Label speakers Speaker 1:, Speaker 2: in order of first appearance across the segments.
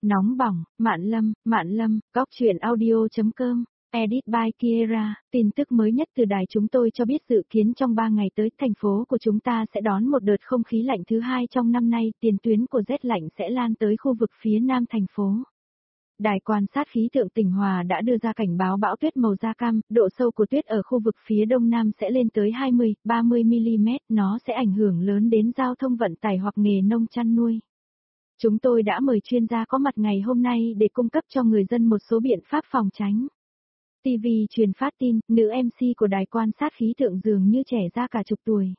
Speaker 1: Nóng bỏng, Mạn Lâm, góc truyện audio.com, edit by Kiera, tin tức mới nhất từ đài chúng tôi cho biết dự kiến trong 3 ngày tới thành phố của chúng ta sẽ đón một đợt không khí lạnh thứ 2 trong năm nay, tiền tuyến của rét lạnh sẽ lan tới khu vực phía nam thành phố. Đài quan sát khí tượng tỉnh Hòa đã đưa ra cảnh báo bão tuyết màu da cam, độ sâu của tuyết ở khu vực phía đông nam sẽ lên tới 20-30 mm, nó sẽ ảnh hưởng lớn đến giao thông vận tải hoặc nghề nông chăn nuôi. Chúng tôi đã mời chuyên gia có mặt ngày hôm nay để cung cấp cho người dân một số biện pháp phòng tránh. TV truyền phát tin, nữ MC của đài quan sát khí tượng dường như trẻ ra cả chục tuổi.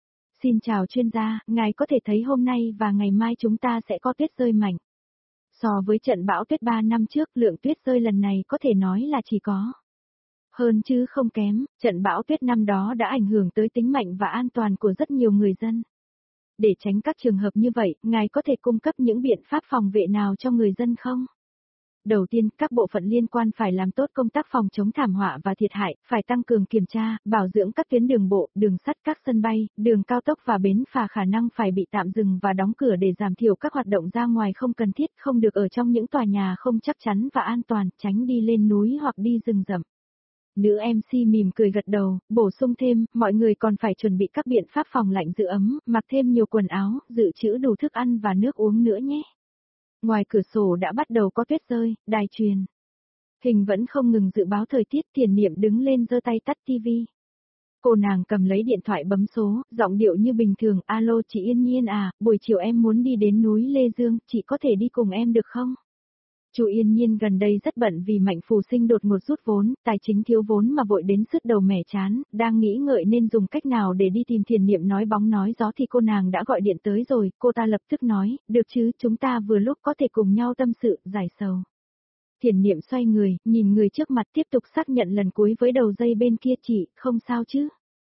Speaker 1: Xin chào chuyên gia, ngài có thể thấy hôm nay và ngày mai chúng ta sẽ có tuyết rơi mạnh. So với trận bão tuyết 3 năm trước, lượng tuyết rơi lần này có thể nói là chỉ có hơn chứ không kém, trận bão tuyết năm đó đã ảnh hưởng tới tính mạng và an toàn của rất nhiều người dân. Để tránh các trường hợp như vậy, ngài có thể cung cấp những biện pháp phòng vệ nào cho người dân không? Đầu tiên, các bộ phận liên quan phải làm tốt công tác phòng chống thảm họa và thiệt hại, phải tăng cường kiểm tra, bảo dưỡng các tuyến đường bộ, đường sắt, các sân bay, đường cao tốc và bến phà khả năng phải bị tạm dừng và đóng cửa để giảm thiểu các hoạt động ra ngoài không cần thiết, không được ở trong những tòa nhà không chắc chắn và an toàn, tránh đi lên núi hoặc đi rừng rậm. Nữ MC mỉm cười gật đầu, bổ sung thêm, mọi người còn phải chuẩn bị các biện pháp phòng lạnh giữ ấm, mặc thêm nhiều quần áo, dự trữ đủ thức ăn và nước uống nữa nhé. Ngoài cửa sổ đã bắt đầu có tuyết rơi, đài truyền hình vẫn không ngừng dự báo thời tiết. Tiền Niệm đứng lên giơ tay tắt tivi. Cô nàng cầm lấy điện thoại bấm số, giọng điệu như bình thường, alo chị Yên Nhiên à, buổi chiều em muốn đi đến núi Lê Dương, chị có thể đi cùng em được không? Chu Yên Nhiên gần đây rất bận vì Mạnh Phù Sinh đột ngột rút vốn, tài chính thiếu vốn mà vội đến sứt đầu mẻ chán, đang nghĩ ngợi nên dùng cách nào để đi tìm Thiền Niệm nói bóng nói gió thì cô nàng đã gọi điện tới rồi, cô ta lập tức nói, được chứ, chúng ta vừa lúc có thể cùng nhau tâm sự, giải sầu. Thiền Niệm xoay người, nhìn người trước mặt tiếp tục xác nhận lần cuối với đầu dây bên kia, chị, không sao chứ?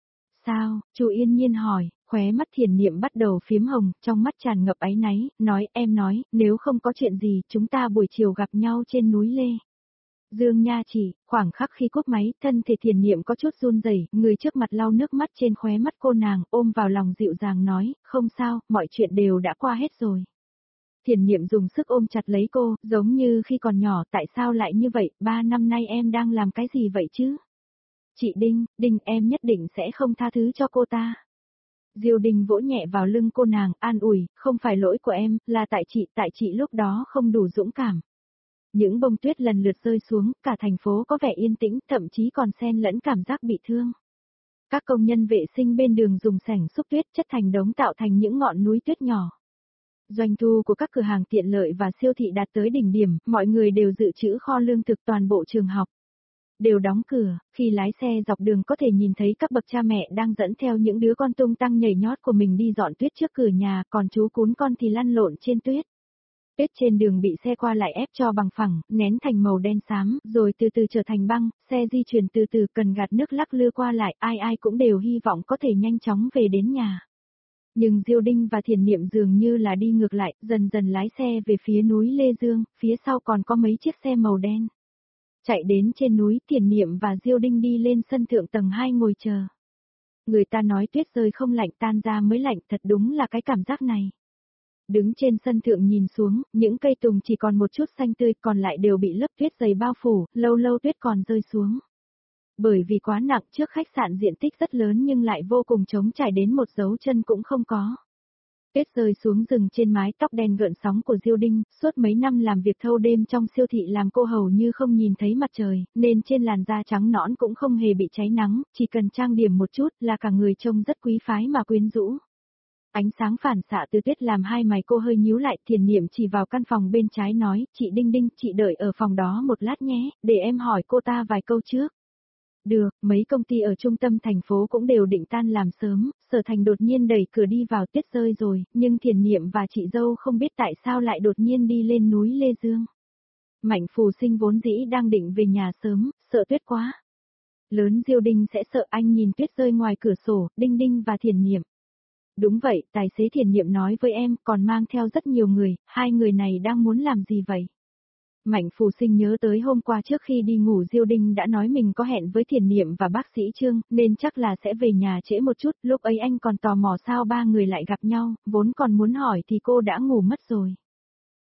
Speaker 1: Sao? Chu Yên Nhiên hỏi. Khóe mắt Thiền Niệm bắt đầu phiếm hồng, trong mắt tràn ngập áy náy, nói, em nói, nếu không có chuyện gì, chúng ta buổi chiều gặp nhau trên núi Lê Dương nha chị. Khoảng khắc khi cúp máy, thân thể Thiền Niệm có chút run rẩy, người trước mặt lau nước mắt trên khóe mắt cô nàng, ôm vào lòng dịu dàng nói, không sao, mọi chuyện đều đã qua hết rồi. Thiền Niệm dùng sức ôm chặt lấy cô, giống như khi còn nhỏ, tại sao lại như vậy, 3 năm nay em đang làm cái gì vậy chứ? Chị Đinh, em nhất định sẽ không tha thứ cho cô ta. Diêu Đình vỗ nhẹ vào lưng cô nàng, an ủi, không phải lỗi của em, là tại chị lúc đó không đủ dũng cảm. Những bông tuyết lần lượt rơi xuống, cả thành phố có vẻ yên tĩnh, thậm chí còn xen lẫn cảm giác bị thương. Các công nhân vệ sinh bên đường dùng sảnh xúc tuyết chất thành đống tạo thành những ngọn núi tuyết nhỏ. Doanh thu của các cửa hàng tiện lợi và siêu thị đạt tới đỉnh điểm, mọi người đều dự trữ kho lương thực, toàn bộ trường học đều đóng cửa. Khi lái xe dọc đường có thể nhìn thấy các bậc cha mẹ đang dẫn theo những đứa con tung tăng nhảy nhót của mình đi dọn tuyết trước cửa nhà, còn chú cún con thì lăn lộn trên tuyết. Tuyết trên đường bị xe qua lại ép cho bằng phẳng, nén thành màu đen xám, rồi từ từ trở thành băng, xe di chuyển từ từ, cần gạt nước lắc lư qua lại, ai cũng đều hy vọng có thể nhanh chóng về đến nhà. Nhưng Diêu Đinh và Thiền Niệm dường như là đi ngược lại, dần dần lái xe về phía núi Lê Dương, phía sau còn có mấy chiếc xe màu đen. Chạy đến trên núi, Thiền Niệm và Diêu Đinh đi lên sân thượng tầng 2 ngồi chờ. Người ta nói tuyết rơi không lạnh, tan ra mới lạnh, thật đúng là cái cảm giác này. Đứng trên sân thượng nhìn xuống, những cây tùng chỉ còn một chút xanh tươi, còn lại đều bị lớp tuyết dày bao phủ, lâu lâu tuyết còn rơi xuống. Bởi vì quá nặng, trước khách sạn diện tích rất lớn nhưng lại vô cùng trống trải đến một dấu chân cũng không có. Tuyết rơi xuống rừng trên mái tóc đen gợn sóng của Diêu Đinh, suốt mấy năm làm việc thâu đêm trong siêu thị làm cô hầu như không nhìn thấy mặt trời, nên trên làn da trắng nõn cũng không hề bị cháy nắng, chỉ cần trang điểm một chút là cả người trông rất quý phái mà quyến rũ. Ánh sáng phản xạ từ tuyết làm hai mày cô hơi nhíu lại, Thiền Niệm chỉ vào căn phòng bên trái nói, chị Đinh, chị đợi ở phòng đó một lát nhé, để em hỏi cô ta vài câu trước. Được, mấy công ty ở trung tâm thành phố cũng đều định tan làm sớm, Sở Thành đột nhiên đẩy cửa đi vào, tuyết rơi rồi, nhưng Thiền Niệm và chị dâu không biết tại sao lại đột nhiên đi lên núi Lê Dương. Mạnh Phù Sinh vốn dĩ đang định về nhà sớm, sợ tuyết quá lớn Diêu Đinh sẽ sợ, anh nhìn tuyết rơi ngoài cửa sổ, Đinh và Thiền Niệm. Đúng vậy, tài xế Thiền Niệm nói với em, còn mang theo rất nhiều người, hai người này đang muốn làm gì vậy? Mạnh Phù Sinh nhớ tới hôm qua trước khi đi ngủ Diêu Đinh đã nói mình có hẹn với Thiền Niệm và bác sĩ Trương, nên chắc là sẽ về nhà trễ một chút, lúc ấy anh còn tò mò sao ba người lại gặp nhau, vốn còn muốn hỏi thì cô đã ngủ mất rồi.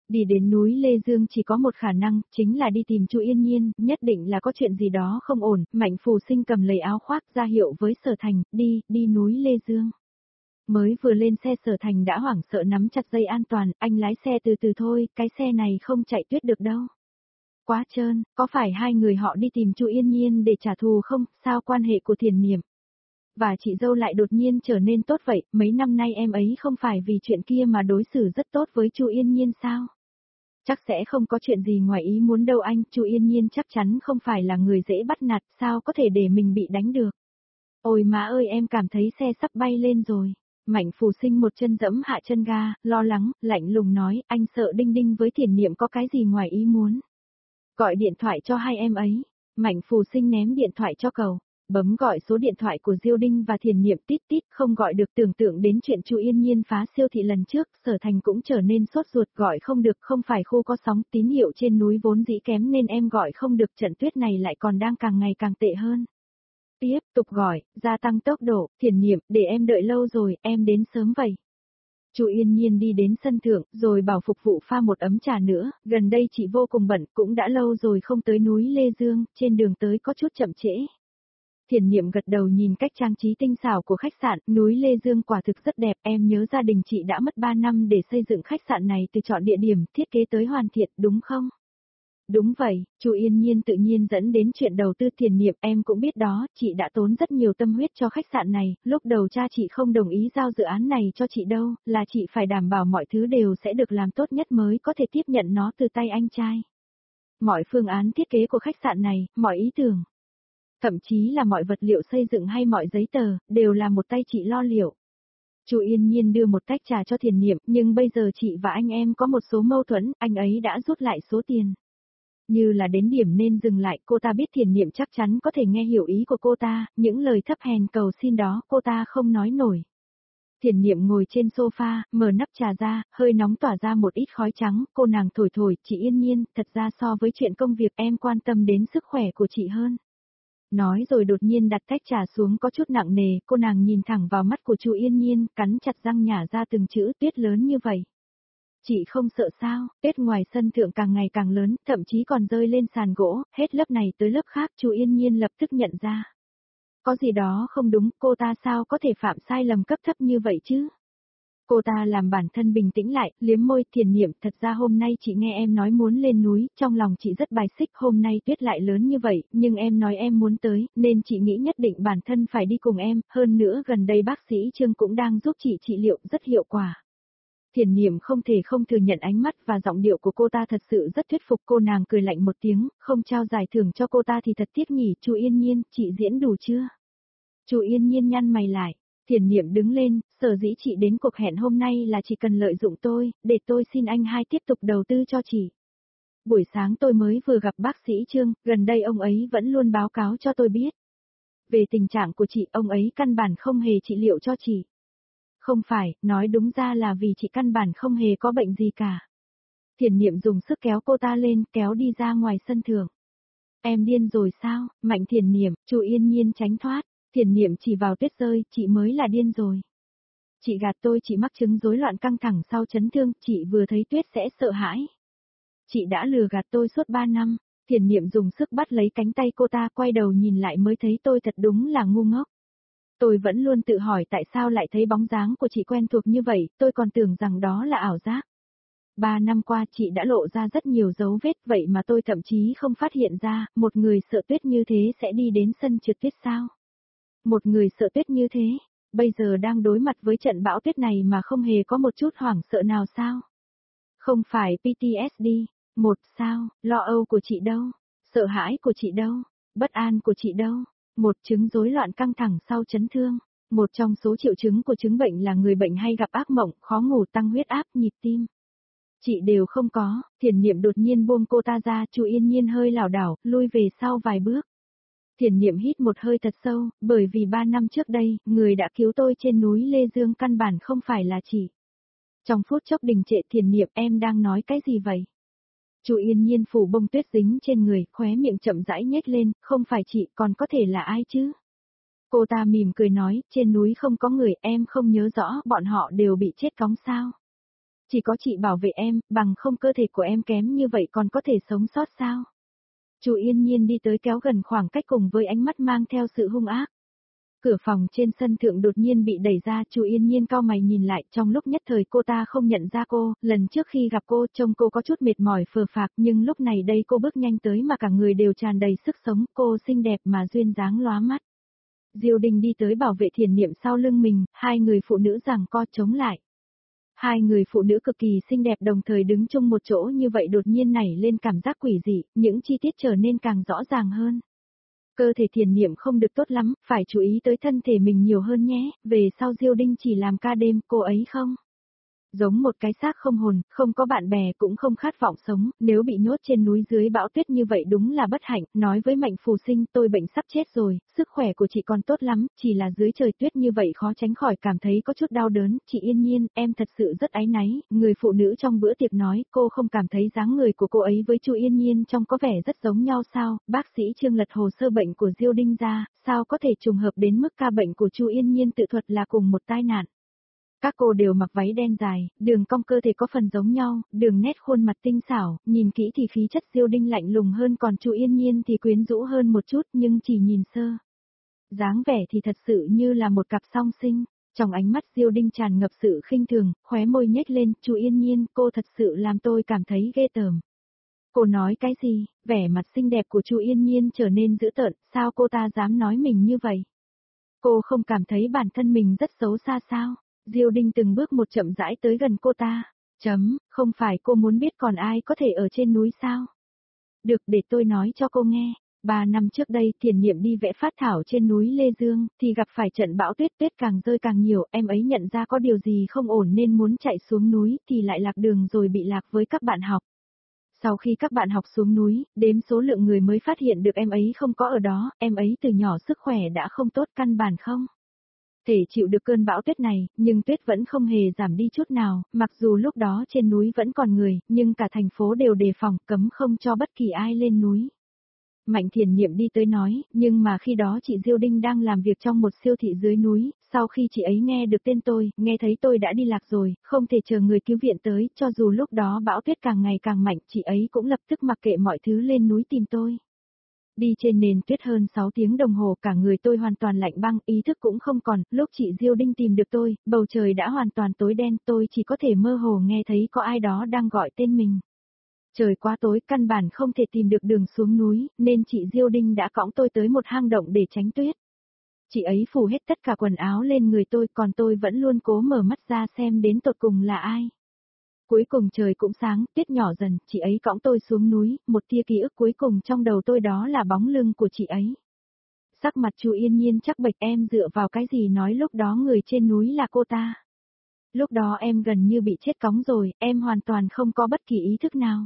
Speaker 1: Đi đến núi Lê Dương chỉ có một khả năng, chính là đi tìm Chu Yên Nhiên, nhất định là có chuyện gì đó không ổn, Mạnh Phù Sinh cầm lấy áo khoác ra hiệu với Sở Thành, đi núi Lê Dương. Mới vừa lên xe Sở Thành đã hoảng sợ nắm chặt dây an toàn, anh lái xe từ từ thôi, cái xe này không chạy tuyết được đâu. Quá trơn, có phải hai người họ đi tìm Chu Yên Nhiên để trả thù không, sao quan hệ của Thiền Niệm và chị dâu lại đột nhiên trở nên tốt vậy, mấy năm nay em ấy không phải vì chuyện kia mà đối xử rất tốt với Chu Yên Nhiên sao? Chắc sẽ không có chuyện gì ngoài ý muốn đâu anh, Chu Yên Nhiên chắc chắn không phải là người dễ bắt nạt, sao có thể để mình bị đánh được. Ôi má ơi em cảm thấy xe sắp bay lên rồi. Mạnh Phù Sinh một chân dẫm hạ chân ga, lo lắng, lạnh lùng nói, anh sợ Đinh Đinh với Thiền Niệm có cái gì ngoài ý muốn. Gọi điện thoại cho hai em ấy. Mạnh Phù Sinh ném điện thoại cho cậu. Bấm gọi số điện thoại của Diêu Đinh và Thiền Niệm tít tít, không gọi được, tưởng tượng đến chuyện Chu Yên Nhiên phá siêu thị lần trước, Sở Thành cũng trở nên sốt ruột, gọi không được, không phải khu có sóng, tín hiệu trên núi vốn dĩ kém nên em gọi không được, trận tuyết này lại còn đang càng ngày càng tệ hơn. Tiếp tục gọi, gia tăng tốc độ, Thiền Niệm, để em đợi lâu rồi, em đến sớm vậy. Chu Yên Nhiên đi đến sân thượng, rồi bảo phục vụ pha một ấm trà nữa, gần đây chị vô cùng bận, cũng đã lâu rồi không tới núi Lê Dương, trên đường tới có chút chậm trễ. Thiền Niệm gật đầu nhìn cách trang trí tinh xảo của khách sạn, núi Lê Dương quả thực rất đẹp, em nhớ gia đình chị đã mất 3 năm để xây dựng khách sạn này từ chọn địa điểm, thiết kế tới hoàn thiện, đúng không? Đúng vậy, Chu Yên Nhiên tự nhiên dẫn đến chuyện đầu tư. Thiền Niệm, em cũng biết đó, chị đã tốn rất nhiều tâm huyết cho khách sạn này, lúc đầu cha chị không đồng ý giao dự án này cho chị đâu, là chị phải đảm bảo mọi thứ đều sẽ được làm tốt nhất mới có thể tiếp nhận nó từ tay anh trai. Mọi phương án thiết kế của khách sạn này, mọi ý tưởng, thậm chí là mọi vật liệu xây dựng hay mọi giấy tờ, đều là một tay chị lo liệu. Chu Yên Nhiên đưa một tách trà cho Thiền Niệm, nhưng bây giờ chị và anh em có một số mâu thuẫn, anh ấy đã rút lại số tiền. Như là đến điểm nên dừng lại, cô ta biết Thiền Niệm chắc chắn có thể nghe hiểu ý của cô ta, những lời thấp hèn cầu xin đó cô ta không nói nổi. Thiền Niệm ngồi trên sofa, mở nắp trà ra, hơi nóng tỏa ra một ít khói trắng, cô nàng thổi thổi, chị Yên Nhiên, thật ra so với chuyện công việc em quan tâm đến sức khỏe của chị hơn. Nói rồi đột nhiên đặt tách trà xuống có chút nặng nề, cô nàng nhìn thẳng vào mắt của Chu Yên Nhiên, cắn chặt răng nhả ra từng chữ, tuyết lớn như vậy. Chị không sợ sao, tuyết ngoài sân thượng càng ngày càng lớn, thậm chí còn rơi lên sàn gỗ, hết lớp này tới lớp khác, Chu Yên Nhiên lập tức nhận ra. Có gì đó không đúng, cô ta sao có thể phạm sai lầm cấp thấp như vậy chứ? Cô ta làm bản thân bình tĩnh lại, liếm môi. Thiền Niệm, thật ra hôm nay chị nghe em nói muốn lên núi, trong lòng chị rất bài xích, hôm nay tuyết lại lớn như vậy, nhưng em nói em muốn tới, nên chị nghĩ nhất định bản thân phải đi cùng em, hơn nữa gần đây bác sĩ Trương cũng đang giúp chị trị liệu rất hiệu quả. Thiền Niệm không thể không thừa nhận ánh mắt và giọng điệu của cô ta thật sự rất thuyết phục, cô nàng cười lạnh một tiếng, không trao giải thưởng cho cô ta thì thật tiếc nhỉ. Chu Yên Nhiên, chị diễn đủ chưa? Chu Yên Nhiên nhăn mày lại. Thiền Niệm đứng lên, sở dĩ chị đến cuộc hẹn hôm nay là chỉ cần lợi dụng tôi, để tôi xin anh hai tiếp tục đầu tư cho chị. Buổi sáng tôi mới vừa gặp bác sĩ Trương, gần đây ông ấy vẫn luôn báo cáo cho tôi biết. Về tình trạng của chị, ông ấy căn bản không hề trị liệu cho chị. Không phải, nói đúng ra là vì chị căn bản không hề có bệnh gì cả. Thiền Niệm dùng sức kéo cô ta lên, kéo đi ra ngoài sân thượng. Em điên rồi sao? Mạnh Thiền Niệm, Chu Yên Nhiên tránh thoát. Thiền Niệm chỉ vào tuyết rơi, chị mới là điên rồi. Chị gạt tôi, chị mắc chứng rối loạn căng thẳng sau chấn thương, chị vừa thấy tuyết sẽ sợ hãi. Chị đã lừa gạt tôi suốt 3 năm. Thiền Niệm dùng sức bắt lấy cánh tay cô ta, quay đầu nhìn lại mới thấy tôi thật đúng là ngu ngốc. Tôi vẫn luôn tự hỏi tại sao lại thấy bóng dáng của chị quen thuộc như vậy, tôi còn tưởng rằng đó là ảo giác. 3 năm qua chị đã lộ ra rất nhiều dấu vết, vậy mà tôi thậm chí không phát hiện ra, một người sợ tuyết như thế sẽ đi đến sân trượt tuyết sao? Một người sợ tuyết như thế, bây giờ đang đối mặt với trận bão tuyết này mà không hề có một chút hoảng sợ nào sao? Không phải PTSD, một sao, lo âu của chị đâu, sợ hãi của chị đâu, bất an của chị đâu, một chứng rối loạn căng thẳng sau chấn thương. Một trong số triệu chứng của chứng bệnh là người bệnh hay gặp ác mộng, khó ngủ, tăng huyết áp, nhịp tim. Chị đều không có. Thiền Niệm đột nhiên buông cô ta ra, Chu Yên Nhiên hơi lảo đảo, lui về sau vài bước. Thiền Niệm hít một hơi thật sâu, bởi vì 3 năm trước đây, người đã cứu tôi trên núi Lê Dương căn bản không phải là chị. Trong phút chốc đình trệ. Thiền Niệm, em đang nói cái gì vậy? Chu Yên Nhiên phủ bông tuyết dính trên người, khóe miệng chậm rãi nhếch lên, không phải chị, còn có thể là ai chứ? Cô ta mỉm cười nói, trên núi không có người, em không nhớ rõ bọn họ đều bị chết cóng sao? Chỉ có chị bảo vệ em, bằng không cơ thể của em kém như vậy còn có thể sống sót sao? Chu Yên Nhiên đi tới kéo gần khoảng cách cùng với ánh mắt mang theo sự hung ác. Cửa phòng trên sân thượng đột nhiên bị đẩy ra, Chu Yên Nhiên cau mày nhìn lại, trong lúc nhất thời cô ta không nhận ra cô, lần trước khi gặp cô trông cô có chút mệt mỏi phờ phạc, nhưng lúc này đây cô bước nhanh tới mà cả người đều tràn đầy sức sống, cô xinh đẹp mà duyên dáng lóa mắt. Diêu Đình đi tới bảo vệ Thiền Niệm sau lưng mình, hai người phụ nữ giằng co chống lại. Hai người phụ nữ cực kỳ xinh đẹp đồng thời đứng chung một chỗ như vậy đột nhiên nảy lên cảm giác quỷ dị, những chi tiết trở nên càng rõ ràng hơn. Cơ thể Thiền Niệm không được tốt lắm, phải chú ý tới thân thể mình nhiều hơn nhé, về sau Diêu Đinh chỉ làm ca đêm, cô ấy không? Giống một cái xác không hồn, không có bạn bè cũng không khát vọng sống, nếu bị nhốt trên núi dưới bão tuyết như vậy đúng là bất hạnh, nói với Mạnh Phù Sinh tôi bệnh sắp chết rồi, sức khỏe của chị còn tốt lắm, chỉ là dưới trời tuyết như vậy khó tránh khỏi cảm thấy có chút đau đớn, chị Yên Nhiên, em thật sự rất áy náy, người phụ nữ trong bữa tiệc nói, cô không cảm thấy dáng người của cô ấy với Chu Yên Nhiên trông có vẻ rất giống nhau sao, bác sĩ Trương lật hồ sơ bệnh của Diêu Đinh ra, sao có thể trùng hợp đến mức ca bệnh của Chu Yên Nhiên tự thuật là cùng một tai nạn. Các cô đều mặc váy đen dài, đường cong cơ thể có phần giống nhau, đường nét khuôn mặt tinh xảo, nhìn kỹ thì khí chất Diêu Đinh lạnh lùng hơn còn Chu Yên Nhiên thì quyến rũ hơn một chút nhưng chỉ nhìn sơ. Dáng vẻ thì thật sự như là một cặp song sinh, trong ánh mắt Diêu Đinh tràn ngập sự khinh thường, khóe môi nhếch lên, Chu Yên Nhiên, cô thật sự làm tôi cảm thấy ghê tởm. Cô nói cái gì, vẻ mặt xinh đẹp của Chu Yên Nhiên trở nên dữ tợn, sao cô ta dám nói mình như vậy? Cô không cảm thấy bản thân mình rất xấu xa sao? Diêu Đinh từng bước một chậm rãi tới gần cô ta. Không phải cô muốn biết còn ai có thể ở trên núi sao? Được để tôi nói cho cô nghe. 3 năm trước đây Thiền Niệm đi vẽ phát thảo trên núi Lê Dương, thì gặp phải trận bão tuyết, tuyết càng rơi càng nhiều, em ấy nhận ra có điều gì không ổn nên muốn chạy xuống núi, thì lại lạc đường rồi bị lạc với các bạn học. Sau khi các bạn học xuống núi, đếm số lượng người mới phát hiện được em ấy không có ở đó, em ấy từ nhỏ sức khỏe đã không tốt căn bản không thể chịu được cơn bão tuyết này, nhưng tuyết vẫn không hề giảm đi chút nào, mặc dù lúc đó trên núi vẫn còn người, nhưng cả thành phố đều đề phòng, cấm không cho bất kỳ ai lên núi. Mạnh Thiền Niệm đi tới nói, nhưng mà khi đó chị Diêu Đinh đang làm việc trong một siêu thị dưới núi, sau khi chị ấy nghe được tên tôi, nghe thấy tôi đã đi lạc rồi, không thể chờ người cứu viện tới, cho dù lúc đó bão tuyết càng ngày càng mạnh, chị ấy cũng lập tức mặc kệ mọi thứ lên núi tìm tôi. Đi trên nền tuyết hơn 6 tiếng đồng hồ cả người tôi hoàn toàn lạnh băng, ý thức cũng không còn, lúc chị Diêu Đinh tìm được tôi, bầu trời đã hoàn toàn tối đen, tôi chỉ có thể mơ hồ nghe thấy có ai đó đang gọi tên mình. Trời quá tối, căn bản không thể tìm được đường xuống núi, nên chị Diêu Đinh đã cõng tôi tới một hang động để tránh tuyết. Chị ấy phủ hết tất cả quần áo lên người tôi, còn tôi vẫn luôn cố mở mắt ra xem đến tột cùng là ai. Cuối cùng trời cũng sáng, tuyết nhỏ dần, chị ấy cõng tôi xuống núi, một tia ký ức cuối cùng trong đầu tôi đó là bóng lưng của chị ấy. Sắc mặt Chu Yên Nhiên chắc bệch, em dựa vào cái gì nói lúc đó người trên núi là cô ta. Lúc đó em gần như bị chết cóng rồi, em hoàn toàn không có bất kỳ ý thức nào.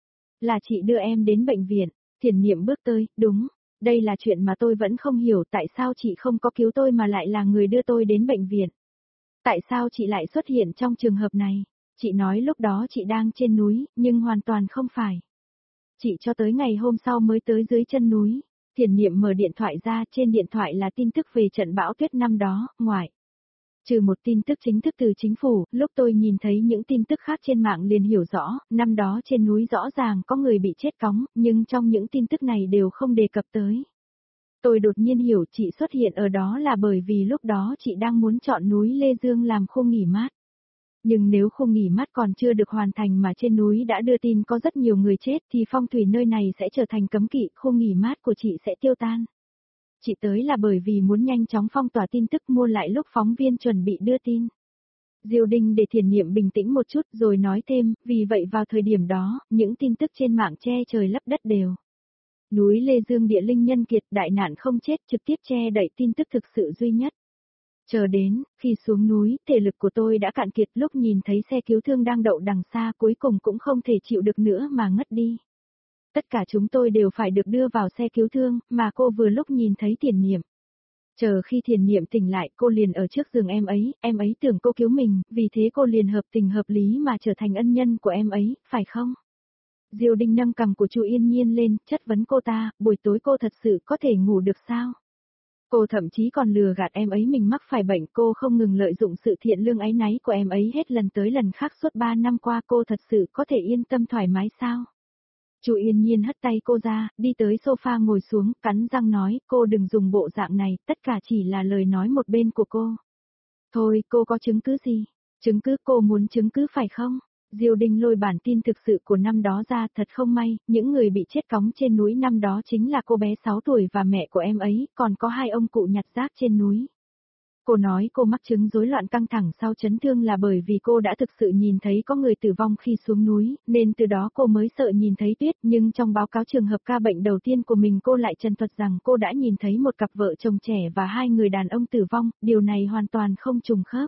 Speaker 1: Là chị đưa em đến bệnh viện, Thiền Niệm bước tới, đúng, đây là chuyện mà tôi vẫn không hiểu tại sao chị không có cứu tôi mà lại là người đưa tôi đến bệnh viện. Tại sao chị lại xuất hiện trong trường hợp này? Chị nói lúc đó chị đang trên núi, nhưng hoàn toàn không phải. Chị cho tới ngày hôm sau mới tới dưới chân núi. Thiền Niệm mở điện thoại ra, trên điện thoại là tin tức về trận bão tuyết năm đó, ngoài. Trừ một tin tức chính thức từ chính phủ, lúc tôi nhìn thấy những tin tức khác trên mạng liền hiểu rõ, năm đó trên núi rõ ràng có người bị chết cóng, nhưng trong những tin tức này đều không đề cập tới. Tôi đột nhiên hiểu chị xuất hiện ở đó là bởi vì lúc đó chị đang muốn chọn núi Lê Dương làm khu nghỉ mát. Nhưng nếu khu nghỉ mát còn chưa được hoàn thành mà trên núi đã đưa tin có rất nhiều người chết thì phong thủy nơi này sẽ trở thành cấm kỵ, khu nghỉ mát của chị sẽ tiêu tan. Chị tới là bởi vì muốn nhanh chóng phong tỏa tin tức mua lại lúc phóng viên chuẩn bị đưa tin. Diêu Đinh để Thiền Niệm bình tĩnh một chút rồi nói thêm, vì vậy vào thời điểm đó, những tin tức trên mạng che trời lấp đất đều. Núi Lê Dương địa linh nhân kiệt, đại nạn không chết, trực tiếp che đậy tin tức thực sự duy nhất. Chờ đến, khi xuống núi, thể lực của tôi đã cạn kiệt, lúc nhìn thấy xe cứu thương đang đậu đằng xa cuối cùng cũng không thể chịu được nữa mà ngất đi. Tất cả chúng tôi đều phải được đưa vào xe cứu thương, mà cô vừa lúc nhìn thấy Thiền Niệm. Chờ khi Thiền Niệm tỉnh lại, cô liền ở trước giường em ấy tưởng cô cứu mình, vì thế cô liền hợp tình hợp lý mà trở thành ân nhân của em ấy, phải không? Diêu Đinh nâng cằm của Chu Yên Nhiên lên, chất vấn cô ta, buổi tối cô thật sự có thể ngủ được sao? Cô thậm chí còn lừa gạt em ấy mình mắc phải bệnh, cô không ngừng lợi dụng sự thiện lương áy náy của em ấy hết lần tới lần khác suốt 3 năm qua, cô thật sự có thể yên tâm thoải mái sao? Chu Yên Nhiên hất tay cô ra, đi tới sofa ngồi xuống, cắn răng nói, cô đừng dùng bộ dạng này, tất cả chỉ là lời nói một bên của cô. Thôi, cô có chứng cứ gì? Chứng cứ, cô muốn chứng cứ phải không? Diêu Đinh lôi bản tin thực sự của năm đó ra, thật không may, những người bị chết cóng trên núi năm đó chính là cô bé 6 tuổi và mẹ của em ấy, còn có 2 ông cụ nhặt rác trên núi. Cô nói cô mắc chứng rối loạn căng thẳng sau chấn thương là bởi vì cô đã thực sự nhìn thấy có người tử vong khi xuống núi, nên từ đó cô mới sợ nhìn thấy tuyết, nhưng trong báo cáo trường hợp ca bệnh đầu tiên của mình cô lại trần thuật rằng cô đã nhìn thấy một cặp vợ chồng trẻ và 2 người đàn ông tử vong, điều này hoàn toàn không trùng khớp.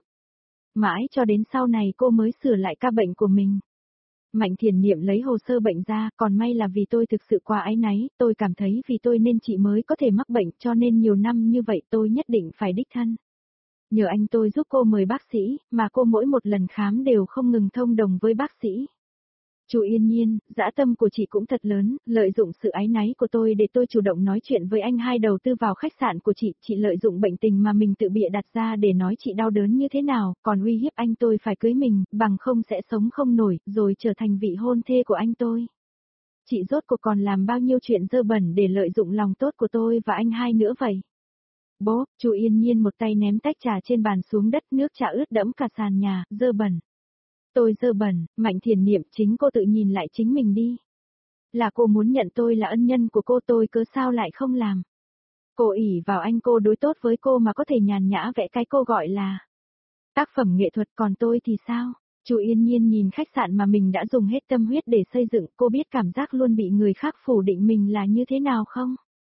Speaker 1: Mãi cho đến sau này cô mới sửa lại ca bệnh của mình. Mạnh Thiền Niệm lấy hồ sơ bệnh ra, còn may là vì tôi thực sự quá áy náy, tôi cảm thấy vì tôi nên chị mới có thể mắc bệnh, cho nên nhiều năm như vậy tôi nhất định phải đích thân. Nhờ anh tôi giúp cô mời bác sĩ, mà cô mỗi một lần khám đều không ngừng thông đồng với bác sĩ. Chu Yên Nhiên, dã tâm của chị cũng thật lớn, lợi dụng sự áy náy của tôi để tôi chủ động nói chuyện với anh hai đầu tư vào khách sạn của chị lợi dụng bệnh tình mà mình tự bịa đặt ra để nói chị đau đớn như thế nào, còn uy hiếp anh tôi phải cưới mình, bằng không sẽ sống không nổi, rồi trở thành vị hôn thê của anh tôi. Chị rốt cuộc còn làm bao nhiêu chuyện dơ bẩn để lợi dụng lòng tốt của tôi và anh hai nữa vậy? Bố, Chu Yên Nhiên một tay ném tách trà trên bàn xuống đất, nước trà ướt đẫm cả sàn nhà, dơ bẩn. Tôi dơ bẩn, Mạnh Thiền Niệm, chính cô tự nhìn lại chính mình đi. Là cô muốn nhận tôi là ân nhân của cô, tôi cớ sao lại không làm. Cô ỷ vào anh cô đối tốt với cô mà có thể nhàn nhã vẽ cái cô gọi là tác phẩm nghệ thuật, còn tôi thì sao? Chu Yên Nhiên nhìn khách sạn mà mình đã dùng hết tâm huyết để xây dựng, cô biết cảm giác luôn bị người khác phủ định mình là như thế nào không?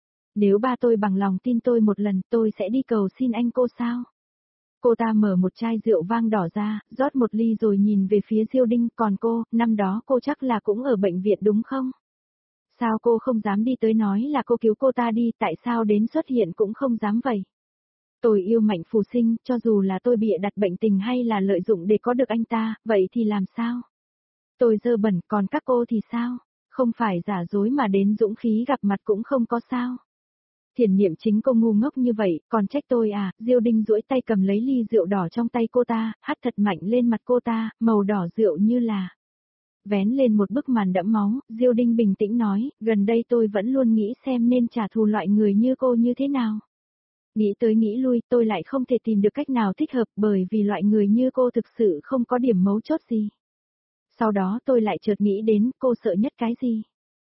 Speaker 1: Nếu ba tôi bằng lòng tin tôi một lần, tôi sẽ đi cầu xin anh cô sao? Cô ta mở một chai rượu vang đỏ ra, rót một ly rồi nhìn về phía Diêu Đinh, còn cô, năm đó cô chắc là cũng ở bệnh viện đúng không? Sao cô không dám đi tới nói là cô cứu cô ta đi, tại sao đến xuất hiện cũng không dám vậy? Tôi yêu Mạnh Phù Sinh, cho dù là tôi bịa đặt bệnh tình hay là lợi dụng để có được anh ta, vậy thì làm sao? Tôi dơ bẩn, còn các cô thì sao? Không phải giả dối mà đến dũng khí gặp mặt cũng không có sao? Thiền Niệm, chính cô ngu ngốc như vậy, còn trách tôi à? Diêu Đinh duỗi tay cầm lấy ly rượu đỏ trong tay cô ta, hắt thật mạnh lên mặt cô ta, màu đỏ rượu như là vén lên một bức màn đẫm máu. Diêu Đinh bình tĩnh nói, gần đây tôi vẫn luôn nghĩ xem nên trả thù loại người như cô như thế nào. Nghĩ tới nghĩ lui, tôi lại không thể tìm được cách nào thích hợp, bởi vì loại người như cô thực sự không có điểm mấu chốt gì. Sau đó tôi lại chợt nghĩ đến, cô sợ nhất cái gì?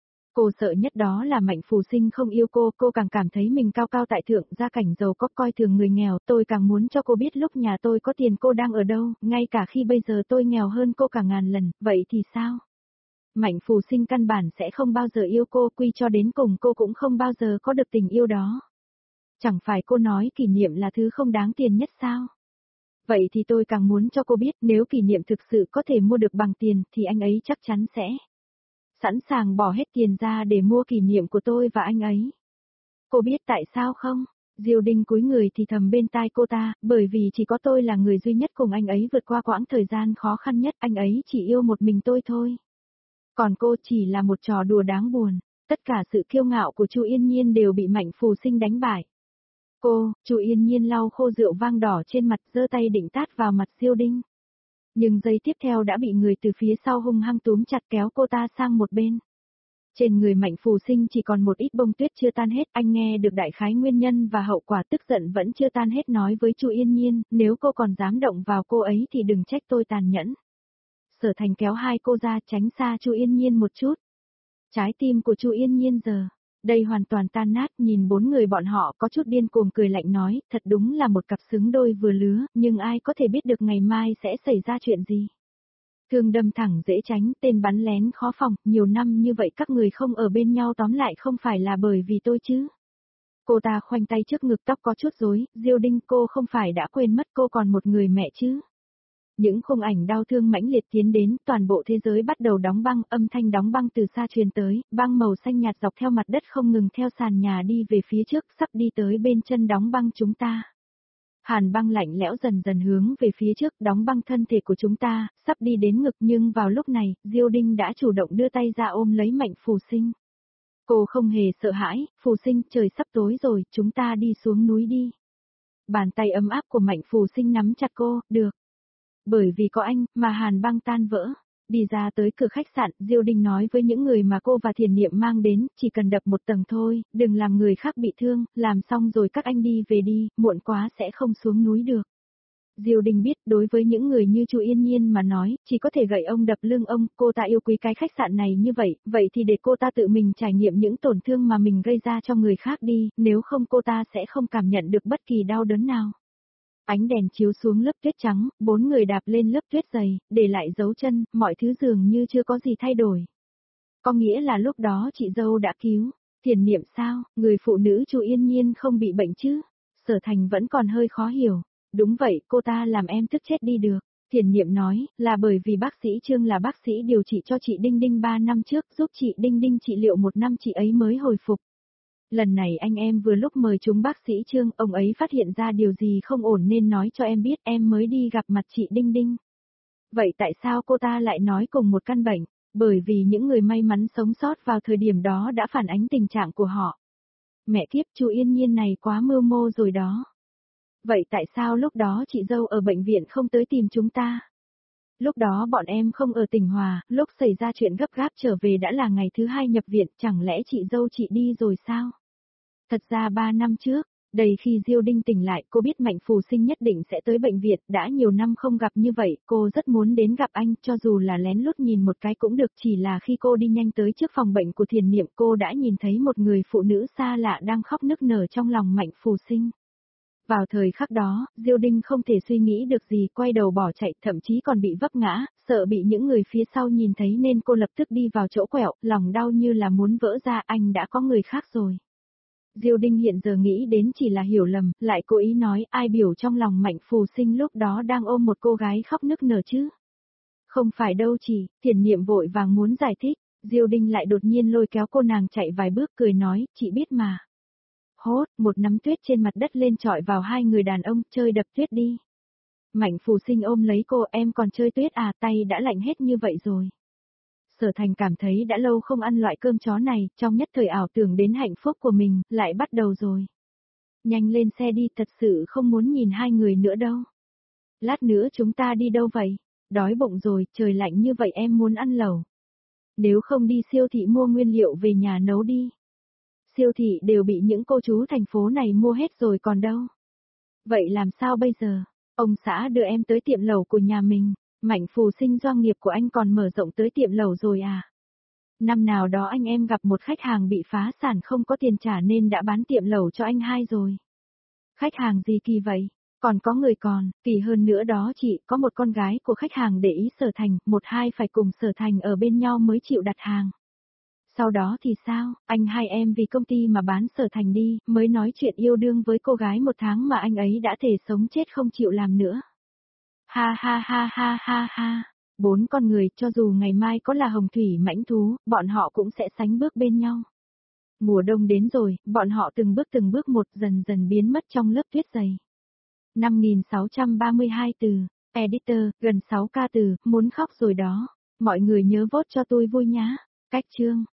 Speaker 1: Cô sợ nhất đó là Mạnh Phù Sinh không yêu cô càng cảm thấy mình cao cao tại thượng, gia cảnh giàu có, coi thường người nghèo, tôi càng muốn cho cô biết lúc nhà tôi có tiền cô đang ở đâu, ngay cả khi bây giờ tôi nghèo hơn cô cả ngàn lần, vậy thì sao? Mạnh Phù Sinh căn bản sẽ không bao giờ yêu cô, quy cho đến cùng cô cũng không bao giờ có được tình yêu đó. Chẳng phải cô nói kỷ niệm là thứ không đáng tiền nhất sao? Vậy thì tôi càng muốn cho cô biết, nếu kỷ niệm thực sự có thể mua được bằng tiền, thì anh ấy chắc chắn sẽ sẵn sàng bỏ hết tiền ra để mua kỷ niệm của tôi và anh ấy. Cô biết tại sao không? Diêu Đinh cúi người thì thầm bên tai cô ta, bởi vì chỉ có tôi là người duy nhất cùng anh ấy vượt qua quãng thời gian khó khăn nhất, anh ấy chỉ yêu một mình tôi thôi. Còn cô chỉ là một trò đùa đáng buồn, tất cả sự kiêu ngạo của Chu Yên Nhiên đều bị Mạnh Phù Sinh đánh bại. Chu Yên Nhiên lau khô rượu vang đỏ trên mặt, giơ tay định tát vào mặt Diêu Đinh. Nhưng giây tiếp theo đã bị người từ phía sau hung hăng túm chặt kéo cô ta sang một bên. Trên người Mạnh Phù Sinh chỉ còn một ít bông tuyết chưa tan hết, anh nghe được đại khái nguyên nhân và hậu quả, tức giận vẫn chưa tan hết nói với Chu Yên Nhiên, nếu cô còn dám động vào cô ấy thì đừng trách tôi tàn nhẫn. Sở Thành kéo hai cô ra tránh xa Chu Yên Nhiên một chút. Trái tim của Chu Yên Nhiên giờ đây hoàn toàn tan nát, nhìn bốn người bọn họ có chút điên cuồng cười lạnh nói, thật đúng là một cặp xứng đôi vừa lứa, nhưng ai có thể biết được ngày mai sẽ xảy ra chuyện gì. Thương đâm thẳng dễ tránh, tên bắn lén khó phòng, nhiều năm như vậy các người không ở bên nhau tóm lại không phải là bởi vì tôi chứ. Cô ta khoanh tay trước ngực, tóc có chút rối, Diêu Đinh, cô không phải đã quên mất cô còn một người mẹ chứ. Những khung ảnh đau thương mãnh liệt tiến đến, toàn bộ thế giới bắt đầu đóng băng, âm thanh đóng băng từ xa truyền tới, băng màu xanh nhạt dọc theo mặt đất không ngừng theo sàn nhà đi về phía trước, sắp đi tới bên chân đóng băng chúng ta. Hàn băng lạnh lẽo dần dần hướng về phía trước, đóng băng thân thể của chúng ta, sắp đi đến ngực, nhưng vào lúc này, Diêu Đinh đã chủ động đưa tay ra ôm lấy Mạnh Phù Sinh. Cô không hề sợ hãi, Phù Sinh, trời sắp tối rồi, chúng ta đi xuống núi đi. Bàn tay ấm áp của Mạnh Phù Sinh nắm chặt cô, được. Bởi vì có anh, mà hàn băng tan vỡ. Đi ra tới cửa khách sạn, Diêu Đình nói với những người mà cô và Thiền Niệm mang đến, chỉ cần đập một tầng thôi, đừng làm người khác bị thương, làm xong rồi các anh đi về đi, muộn quá sẽ không xuống núi được. Diêu Đình biết, đối với những người như Chu Yên Nhiên mà nói, chỉ có thể gậy ông đập lưng ông, cô ta yêu quý cái khách sạn này như vậy thì để cô ta tự mình trải nghiệm những tổn thương mà mình gây ra cho người khác đi, nếu không cô ta sẽ không cảm nhận được bất kỳ đau đớn nào. Ánh đèn chiếu xuống lớp tuyết trắng, 4 người đạp lên lớp tuyết dày, để lại dấu chân, mọi thứ dường như chưa có gì thay đổi. Có nghĩa là lúc đó chị dâu đã cứu. Thiền Niệm sao, người phụ nữ Chu Yên Nhiên không bị bệnh chứ? Sở Thành vẫn còn hơi khó hiểu. Đúng vậy, cô ta làm em tức chết đi được. Thiền Niệm nói, là bởi vì bác sĩ Trương là bác sĩ điều trị cho chị Đinh Đinh 3 năm trước, giúp chị Đinh Đinh trị liệu 1 năm chị ấy mới hồi phục. Lần này anh em vừa lúc mời chúng bác sĩ Trương, ông ấy phát hiện ra điều gì không ổn nên nói cho em biết, em mới đi gặp mặt chị Đinh Đinh. Vậy tại sao cô ta lại nói cùng một căn bệnh? Bởi vì những người may mắn sống sót vào thời điểm đó đã phản ánh tình trạng của họ. Mẹ kiếp, chú Yên Nhiên này quá mưu mô rồi đó. Vậy tại sao lúc đó chị dâu ở bệnh viện không tới tìm chúng ta? Lúc đó bọn em không ở tỉnh Hòa, lúc xảy ra chuyện gấp gáp trở về đã là ngày thứ 2 nhập viện, chẳng lẽ chị dâu chị đi rồi sao? Thật ra 3 năm trước, đầy khi Diêu Đinh tỉnh lại, cô biết Mạnh Phù Sinh nhất định sẽ tới bệnh viện, đã nhiều năm không gặp như vậy, cô rất muốn đến gặp anh, cho dù là lén lút nhìn một cái cũng được, chỉ là khi cô đi nhanh tới trước phòng bệnh của Thiền Niệm, cô đã nhìn thấy một người phụ nữ xa lạ đang khóc nức nở trong lòng Mạnh Phù Sinh. Vào thời khắc đó, Diêu Đinh không thể suy nghĩ được gì, quay đầu bỏ chạy, thậm chí còn bị vấp ngã, sợ bị những người phía sau nhìn thấy nên cô lập tức đi vào chỗ quẹo, lòng đau như là muốn vỡ ra, anh đã có người khác rồi. Diêu Đinh hiện giờ nghĩ đến chỉ là hiểu lầm, lại cố ý nói, ai biểu trong lòng Mạnh Phù Sinh lúc đó đang ôm một cô gái khóc nức nở chứ. Không phải đâu chị, Thiền Niệm vội vàng muốn giải thích, Diêu Đinh lại đột nhiên lôi kéo cô nàng chạy vài bước cười nói, chị biết mà. Hốt, một nắm tuyết trên mặt đất lên chọi vào hai người đàn ông, chơi đập tuyết đi. Mạnh Phù Sinh ôm lấy cô, em còn chơi tuyết à, tay đã lạnh hết như vậy rồi. Sở Thành cảm thấy đã lâu không ăn loại cơm chó này, trong nhất thời ảo tưởng đến hạnh phúc của mình, lại bắt đầu rồi. Nhanh lên xe đi, thật sự không muốn nhìn hai người nữa đâu. Lát nữa chúng ta đi đâu vậy? Đói bụng rồi, trời lạnh như vậy em muốn ăn lẩu. Nếu không đi siêu thị mua nguyên liệu về nhà nấu đi. Siêu thị đều bị những cô chú thành phố này mua hết rồi còn đâu. Vậy làm sao bây giờ? Ông xã đưa em tới tiệm lẩu của nhà mình. Mạnh Phù Sinh doanh nghiệp của anh còn mở rộng tới tiệm lẩu rồi à? Năm nào đó anh em gặp một khách hàng bị phá sản không có tiền trả nên đã bán tiệm lẩu cho anh hai rồi. Khách hàng gì kỳ vậy? Còn có người còn, kỳ hơn nữa đó chị, có một con gái của khách hàng để ý Sở Thành, một hai phải cùng Sở Thành ở bên nhau mới chịu đặt hàng. Sau đó thì sao, anh hai em vì công ty mà bán Sở Thành đi, mới nói chuyện yêu đương với cô gái 1 tháng mà anh ấy đã thể sống chết không chịu làm nữa. Ha ha ha ha ha ha. 4 con người, cho dù ngày mai có là hồng thủy mãnh thú, bọn họ cũng sẽ sánh bước bên nhau. Mùa đông đến rồi, bọn họ từng bước một dần dần biến mất trong lớp tuyết dày. 5632 từ, editor, gần 6k từ, muốn khóc rồi đó. Mọi người nhớ vote cho tôi vui nhá. Cách chương.